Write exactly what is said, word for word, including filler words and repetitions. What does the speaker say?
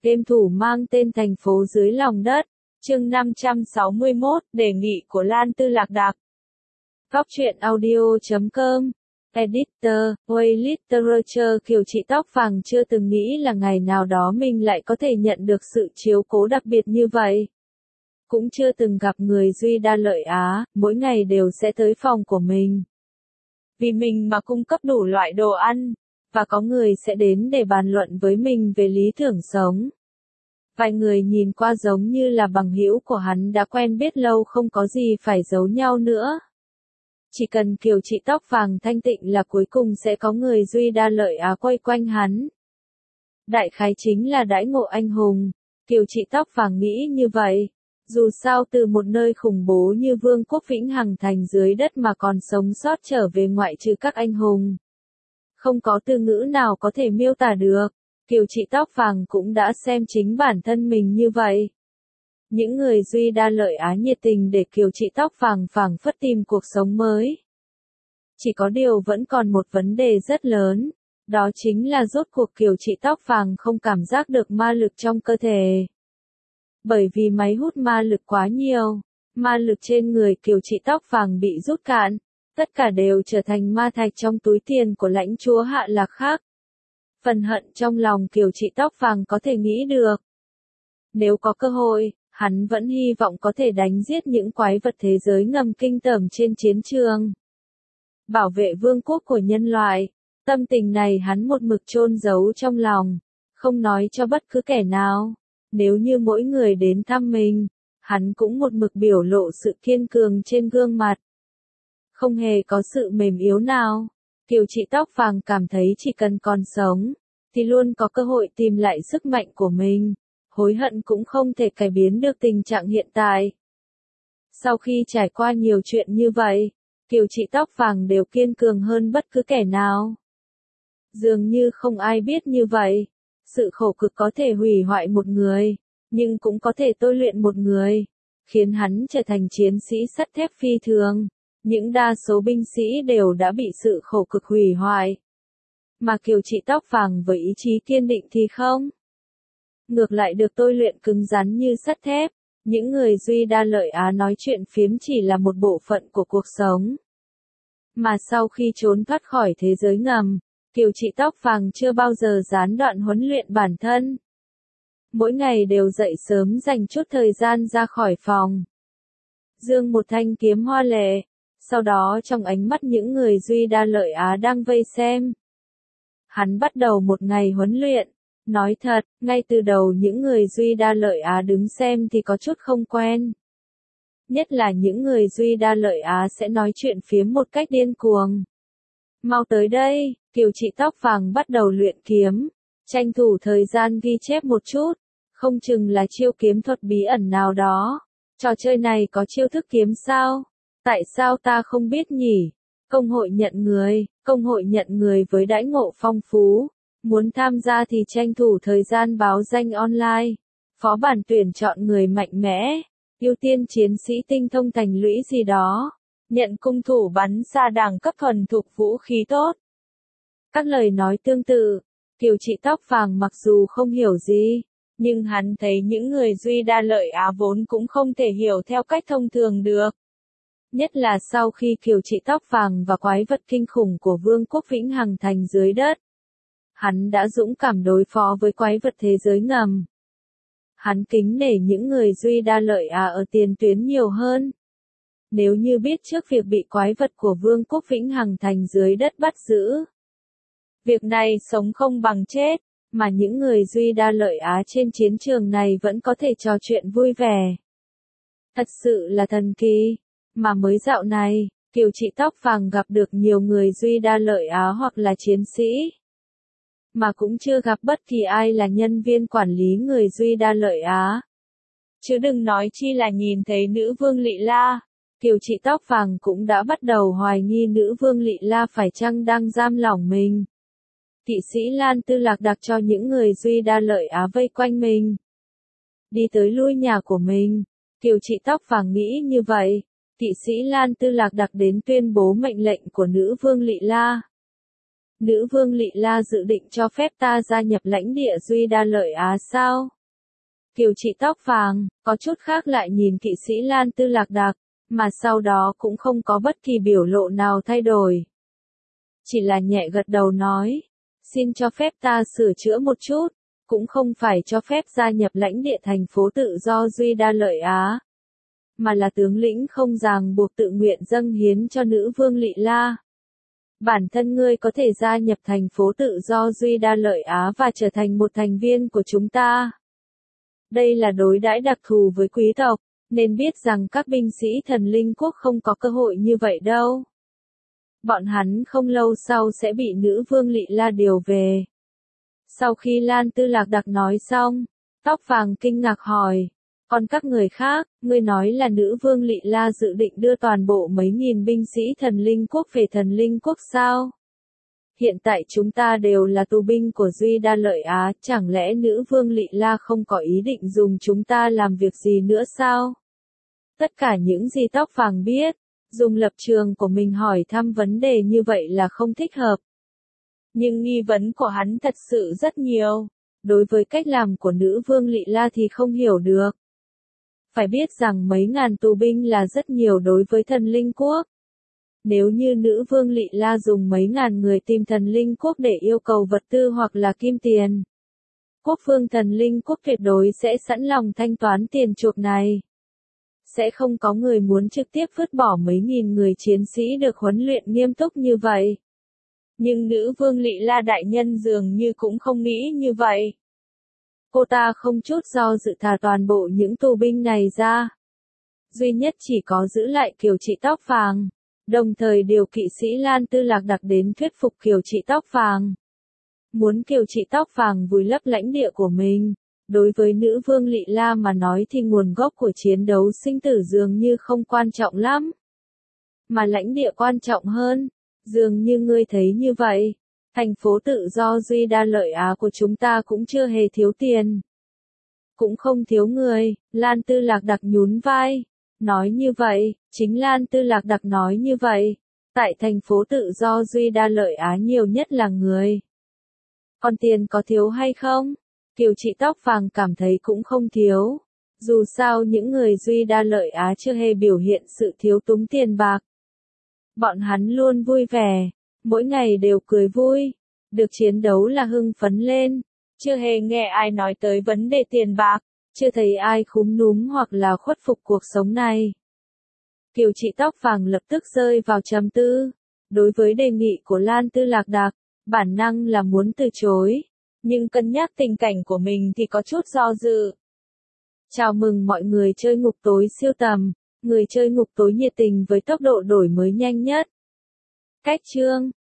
Game thủ mang tên thành phố dưới lòng đất, chương năm trăm sáu mươi mốt, đề nghị của Lan Tư Lạc Đạc. Góc truyện audio chấm com, Editor, Way Literature. Kiều chị tóc vàng chưa từng nghĩ là ngày nào đó mình lại có thể nhận được sự chiếu cố đặc biệt như vậy. Cũng chưa từng gặp người Duy Đa Lợi Á, mỗi ngày đều sẽ tới phòng của mình. Vì mình mà cung cấp đủ loại đồ ăn, và có người sẽ đến để bàn luận với mình về lý tưởng sống. Vài người nhìn qua giống như là bằng hữu của hắn đã quen biết lâu, không có gì phải giấu nhau nữa. Chỉ cần Kiều chị tóc vàng thanh tịnh là cuối cùng sẽ có người Duy Đa Lợi Á quay quanh hắn. Đại khái chính là đãi ngộ anh hùng. Kiều chị tóc vàng nghĩ như vậy. Dù sao từ một nơi khủng bố như Vương quốc Vĩnh Hằng Thành dưới đất mà còn sống sót trở về ngoại trừ các anh hùng. Không có từ ngữ nào có thể miêu tả được. Kiều chị tóc vàng cũng đã xem chính bản thân mình như vậy. Những người Duy Đa Lợi Á nhiệt tình để Kiều chị tóc vàng phảng phất tìm cuộc sống mới. Chỉ có điều vẫn còn một vấn đề rất lớn. Đó chính là rốt cuộc Kiều chị tóc vàng không cảm giác được ma lực trong cơ thể. Bởi vì máy hút ma lực quá nhiều, ma lực trên người Kiều chị tóc vàng bị rút cạn, tất cả đều trở thành ma thạch trong túi tiền của lãnh chúa Hạ Lạc Khác. Phần hận trong lòng Kiều chị tóc vàng có thể nghĩ được. Nếu có cơ hội, hắn vẫn hy vọng có thể đánh giết những quái vật thế giới ngầm kinh tởm trên chiến trường. Bảo vệ vương quốc của nhân loại, tâm tình này hắn một mực chôn giấu trong lòng, không nói cho bất cứ kẻ nào. Nếu như mỗi người đến thăm mình, hắn cũng một mực biểu lộ sự kiên cường trên gương mặt. Không hề có sự mềm yếu nào. Kiều chị tóc vàng cảm thấy chỉ cần còn sống, thì luôn có cơ hội tìm lại sức mạnh của mình. Hối hận cũng không thể cải biến được tình trạng hiện tại. Sau khi trải qua nhiều chuyện như vậy, Kiều chị tóc vàng đều kiên cường hơn bất cứ kẻ nào. Dường như không ai biết như vậy. Sự khổ cực có thể hủy hoại một người, nhưng cũng có thể tôi luyện một người, khiến hắn trở thành chiến sĩ sắt thép phi thường. Những đa số binh sĩ đều đã bị sự khổ cực hủy hoại. Mà Kiều chị tóc vàng với ý chí kiên định thì không. Ngược lại được tôi luyện cứng rắn như sắt thép. Những người Duy Đa Lợi Á nói chuyện phiếm chỉ là một bộ phận của cuộc sống. Mà sau khi trốn thoát khỏi thế giới ngầm, Kiều chị tóc vàng chưa bao giờ gián đoạn huấn luyện bản thân. Mỗi ngày đều dậy sớm dành chút thời gian ra khỏi phòng. Dương một thanh kiếm hoa lệ, sau đó trong ánh mắt những người Duy Đa Lợi Á đang vây xem. Hắn bắt đầu một ngày huấn luyện. Nói thật, ngay từ đầu những người Duy Đa Lợi Á đứng xem thì có chút không quen. Nhất là những người Duy Đa Lợi Á sẽ nói chuyện phiếm một cách điên cuồng. Mau tới đây, Kiều chị tóc vàng bắt đầu luyện kiếm, tranh thủ thời gian ghi chép một chút, không chừng là chiêu kiếm thuật bí ẩn nào đó. Trò chơi này có chiêu thức kiếm sao? Tại sao ta không biết nhỉ? Công hội nhận người, công hội nhận người với đãi ngộ phong phú. Muốn tham gia thì tranh thủ thời gian báo danh online. Phó bản tuyển chọn người mạnh mẽ, ưu tiên chiến sĩ tinh thông thành lũy gì đó. Nhận cung thủ bắn xa đẳng cấp thuần thục vũ khí tốt. Các lời nói tương tự, Kiều chị tóc vàng mặc dù không hiểu gì, nhưng hắn thấy những người Duy Đa Lợi Á vốn cũng không thể hiểu theo cách thông thường được. Nhất là sau khi Kiều chị tóc vàng và quái vật kinh khủng của Vương quốc Vĩnh Hằng Thành dưới đất. Hắn đã dũng cảm đối phó với quái vật thế giới ngầm. Hắn kính nể những người Duy Đa Lợi Á ở tiền tuyến nhiều hơn. Nếu như biết trước việc bị quái vật của Vương quốc Vĩnh Hằng Thành dưới đất bắt giữ. Việc này sống không bằng chết, mà những người Duy Đa Lợi Á trên chiến trường này vẫn có thể trò chuyện vui vẻ. Thật sự là thần kỳ, mà mới dạo này, Kiều chị tóc vàng gặp được nhiều người Duy Đa Lợi Á hoặc là chiến sĩ. Mà cũng chưa gặp bất kỳ ai là nhân viên quản lý người Duy Đa Lợi Á. Chứ đừng nói chi là nhìn thấy nữ vương Lị La. Kiều chị tóc vàng cũng đã bắt đầu hoài nghi nữ vương Lị La phải chăng đang giam lỏng mình. Kỵ sĩ Lan Tư Lạc Đạc cho những người Duy Đa Lợi Á vây quanh mình. Đi tới lui nhà của mình. Kiều chị tóc vàng nghĩ như vậy. Kỵ sĩ Lan Tư Lạc Đạc đến tuyên bố mệnh lệnh của nữ vương Lị La. Nữ vương Lị La dự định cho phép ta gia nhập lãnh địa Duy Đa Lợi Á sao? Kiều chị tóc vàng, có chút khác lại nhìn kỵ sĩ Lan Tư Lạc Đạc, mà sau đó cũng không có bất kỳ biểu lộ nào thay đổi. Chỉ là nhẹ gật đầu nói, xin cho phép ta sửa chữa một chút, cũng không phải cho phép gia nhập lãnh địa thành phố tự do Duy Đa Lợi Á, mà là tướng lĩnh không ràng buộc tự nguyện dâng hiến cho nữ vương Lị La. Bản thân ngươi có thể gia nhập thành phố tự do Duy Đa Lợi Á và trở thành một thành viên của chúng ta. Đây là đối đãi đặc thù với quý tộc, nên biết rằng các binh sĩ thần linh quốc không có cơ hội như vậy đâu. Bọn hắn không lâu sau sẽ bị nữ vương Lị La điều về. Sau khi Lan Tư Lạc Đạc nói xong, tóc vàng kinh ngạc hỏi, còn các người khác, ngươi nói là nữ vương Lị La dự định đưa toàn bộ mấy nghìn binh sĩ thần linh quốc về thần linh quốc sao? Hiện tại chúng ta đều là tù binh của Duy Đa Lợi Á, chẳng lẽ nữ vương Lị La không có ý định dùng chúng ta làm việc gì nữa sao? Tất cả những gì tóc vàng biết, dùng lập trường của mình hỏi thăm vấn đề như vậy là không thích hợp. Nhưng nghi vấn của hắn thật sự rất nhiều, đối với cách làm của nữ vương Lị La thì không hiểu được. Phải biết rằng mấy ngàn tù binh là rất nhiều đối với thần linh quốc. Nếu như nữ vương Lị La dùng mấy ngàn người tìm thần linh quốc để yêu cầu vật tư hoặc là kim tiền, quốc vương thần linh quốc tuyệt đối sẽ sẵn lòng thanh toán tiền chuộc này. Sẽ không có người muốn trực tiếp vứt bỏ mấy nghìn người chiến sĩ được huấn luyện nghiêm túc như vậy. Nhưng nữ vương Lị La đại nhân dường như cũng không nghĩ như vậy. Cô ta không chút do dự thả toàn bộ những tù binh này ra. Duy nhất chỉ có giữ lại Kiều chị tóc vàng, đồng thời điều kỵ sĩ Lan Tư Lạc Đạc đến thuyết phục Kiều chị tóc vàng. Muốn Kiều chị tóc vàng vùi lấp lãnh địa của mình, đối với nữ vương Lị La mà nói thì nguồn gốc của chiến đấu sinh tử dường như không quan trọng lắm. Mà lãnh địa quan trọng hơn, dường như ngươi thấy như vậy. Thành phố tự do Duy Đa Lợi Á của chúng ta cũng chưa hề thiếu tiền. Cũng không thiếu người, Lan Tư Lạc Đạc nhún vai. Nói như vậy, chính Lan Tư Lạc Đạc nói như vậy. Tại thành phố tự do Duy Đa Lợi Á nhiều nhất là người. Còn tiền có thiếu hay không? Kiều chị tóc vàng cảm thấy cũng không thiếu. Dù sao những người Duy Đa Lợi Á chưa hề biểu hiện sự thiếu túng tiền bạc. Bọn hắn luôn vui vẻ. Mỗi ngày đều cười vui, được chiến đấu là hưng phấn lên, chưa hề nghe ai nói tới vấn đề tiền bạc, chưa thấy ai khúm núm hoặc là khuất phục cuộc sống này. Kiều chị tóc vàng lập tức rơi vào trầm tư, đối với đề nghị của Lan Tư Lạc Đạc, bản năng là muốn từ chối, nhưng cân nhắc tình cảnh của mình thì có chút do dự. Chào mừng mọi người chơi ngục tối siêu tầm, người chơi ngục tối nhiệt tình với tốc độ đổi mới nhanh nhất. Cách chương